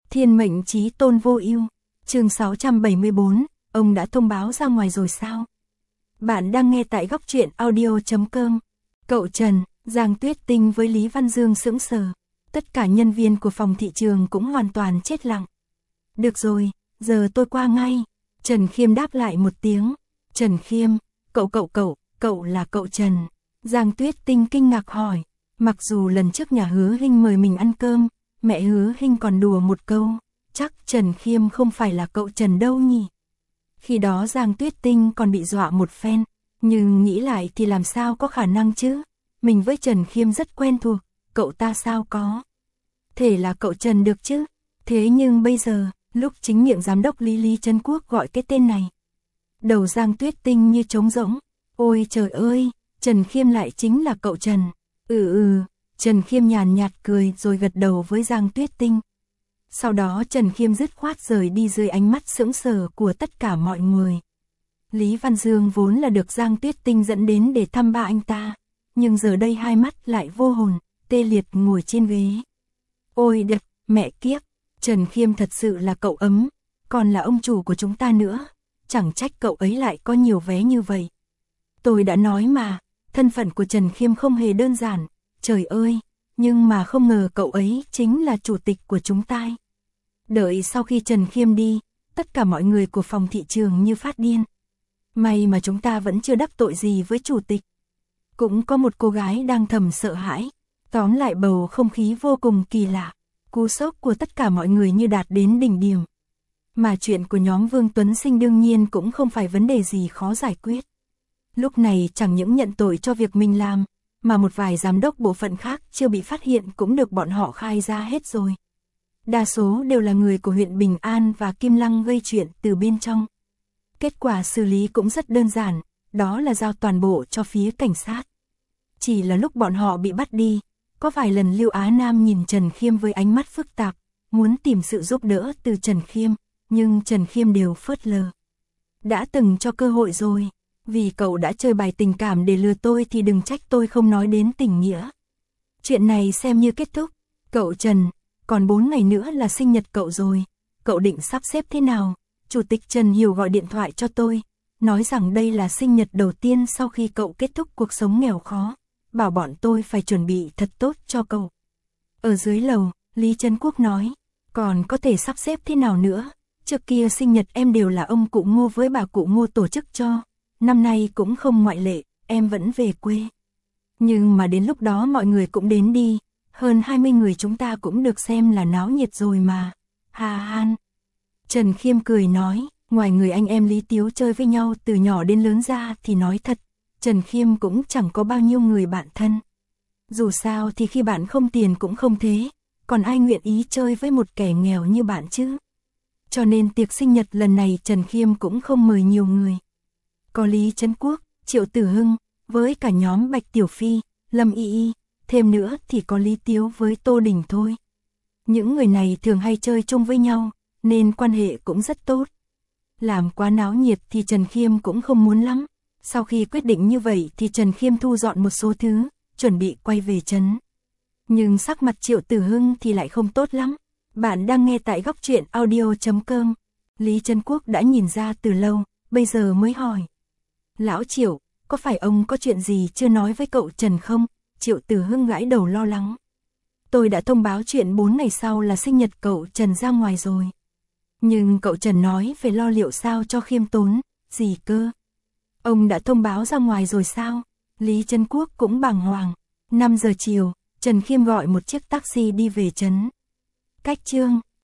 Thiên mệnh chí tôn vô ưu. Chương 674, ông đã thông báo ra ngoài rồi sao? Bạn đang nghe tại góc truyện audio.com. Cậu Trần, Giang Tuyết Tinh với Lý Văn Dương sững sờ. Tất cả nhân viên của phòng thị trường cũng hoàn toàn chết lặng. Được rồi, giờ tôi qua ngay. Trần Khiêm đáp lại một tiếng. Trần Khiêm, cậu là cậu Trần. Giang Tuyết Tinh kinh ngạc hỏi. Mặc dù lần trước nhà Hứa Hinh mời mình ăn cơm, mẹ Hứa Hinh còn đùa một câu, chắc Trần Khiêm không phải là cậu Trần đâu nhỉ. Khi đó Giang Tuyết Tinh còn bị dọa một phen, nhưng nghĩ lại thì làm sao có khả năng chứ. Mình với Trần Khiêm rất quen thuộc, cậu ta sao có thể là cậu Trần được chứ. Thế nhưng bây giờ, lúc chính miệng giám đốc Lý Trấn Quốc gọi cái tên này, đầu Giang Tuyết Tinh như trống rỗng. Ôi trời ơi, Trần Khiêm lại chính là cậu Trần. Trần Khiêm nhàn nhạt cười rồi gật đầu với Giang Tuyết Tinh. Sau đó Trần Khiêm dứt khoát rời đi dưới ánh mắt sững sờ của tất cả mọi người. Lý Văn Dương vốn là được Giang Tuyết Tinh dẫn đến để thăm ba anh ta, nhưng giờ đây hai mắt lại vô hồn, tê liệt ngồi trên ghế. Ôi đệt, mẹ kiếp, Trần Khiêm thật sự là cậu ấm, còn là ông chủ của chúng ta nữa, chẳng trách cậu ấy lại có nhiều vé như vậy. Tôi đã nói mà, thân phận của Trần Khiêm không hề đơn giản, trời ơi, nhưng mà không ngờ cậu ấy chính là chủ tịch của chúng ta. Đợi sau khi Trần Khiêm đi, tất cả mọi người của phòng thị trường như phát điên. May mà chúng ta vẫn chưa đắc tội gì với chủ tịch. Cũng có một cô gái đang thầm sợ hãi, tóm lại bầu không khí vô cùng kỳ lạ. Cú sốc của tất cả mọi người như đạt đến đỉnh điểm. Mà chuyện của nhóm Vương Tuấn Sinh đương nhiên cũng không phải vấn đề gì khó giải quyết. Lúc này chẳng những nhận tội cho việc mình làm, mà một vài giám đốc bộ phận khác chưa bị phát hiện cũng được bọn họ khai ra hết rồi. Đa số đều là người của huyện Bình An và Kim Lăng gây chuyện từ bên trong. Kết quả xử lý cũng rất đơn giản, đó là giao toàn bộ cho phía cảnh sát. Chỉ là lúc bọn họ bị bắt đi, có vài lần Lưu Á Nam nhìn Trần Khiêm với ánh mắt phức tạp, muốn tìm sự giúp đỡ từ Trần Khiêm, nhưng Trần Khiêm đều phớt lờ. Đã từng cho cơ hội rồi, vì cậu đã chơi bài tình cảm để lừa tôi thì đừng trách tôi không nói đến tình nghĩa. Chuyện này xem như kết thúc. Cậu Trần, còn 4 ngày nữa là sinh nhật cậu rồi, cậu định sắp xếp thế nào? Chủ tịch Trần Hiểu gọi điện thoại cho tôi, nói rằng đây là sinh nhật đầu tiên sau khi cậu kết thúc cuộc sống nghèo khó, bảo bọn tôi phải chuẩn bị thật tốt cho cậu. Ở dưới lầu, Lý Trấn Quốc nói, còn có thể sắp xếp thế nào nữa, trước kia sinh nhật em đều là ông cụ Ngô với bà cụ Ngô tổ chức cho, năm nay cũng không ngoại lệ, em vẫn về quê. Nhưng mà đến lúc đó mọi người cũng đến đi, hơn 20 người chúng ta cũng được xem là náo nhiệt rồi mà. Hà han. Trần Khiêm cười nói, ngoài người anh em Lý Tiếu chơi với nhau từ nhỏ đến lớn ra thì nói thật, Trần Khiêm cũng chẳng có bao nhiêu người bạn thân. Dù sao thì khi bạn không tiền cũng không thế, còn ai nguyện ý chơi với một kẻ nghèo như bạn chứ. Cho nên tiệc sinh nhật lần này Trần Khiêm cũng không mời nhiều người. Có Lý Trấn Quốc, Triệu Tử Hưng, với cả nhóm Bạch Tiểu Phi, Lâm Y Y, thêm nữa thì có Lý Tiếu với Tô Đình thôi. Những người này thường hay chơi chung với nhau, nên quan hệ cũng rất tốt. Làm quá náo nhiệt thì Trần Khiêm cũng không muốn lắm. Sau khi quyết định như vậy thì Trần Khiêm thu dọn một số thứ, chuẩn bị quay về trấn. Nhưng sắc mặt Triệu Tử Hưng thì lại không tốt lắm. Bạn đang nghe tại góc truyện audio.com. Lý Trấn Quốc đã nhìn ra từ lâu, bây giờ mới hỏi. Lão Triệu, có phải ông có chuyện gì chưa nói với cậu Trần không? Triệu Tử Hưng gãi đầu lo lắng. Tôi đã thông báo chuyện 4 ngày sau là sinh nhật cậu Trần ra ngoài rồi. Nhưng cậu Trần nói phải lo liệu sao cho khiêm tốn, gì cơ? Ông đã thông báo ra ngoài rồi sao? Lý Trấn Quốc cũng bàng hoàng. 5 giờ chiều, Trần Khiêm gọi một chiếc taxi đi về trấn. Cách Chương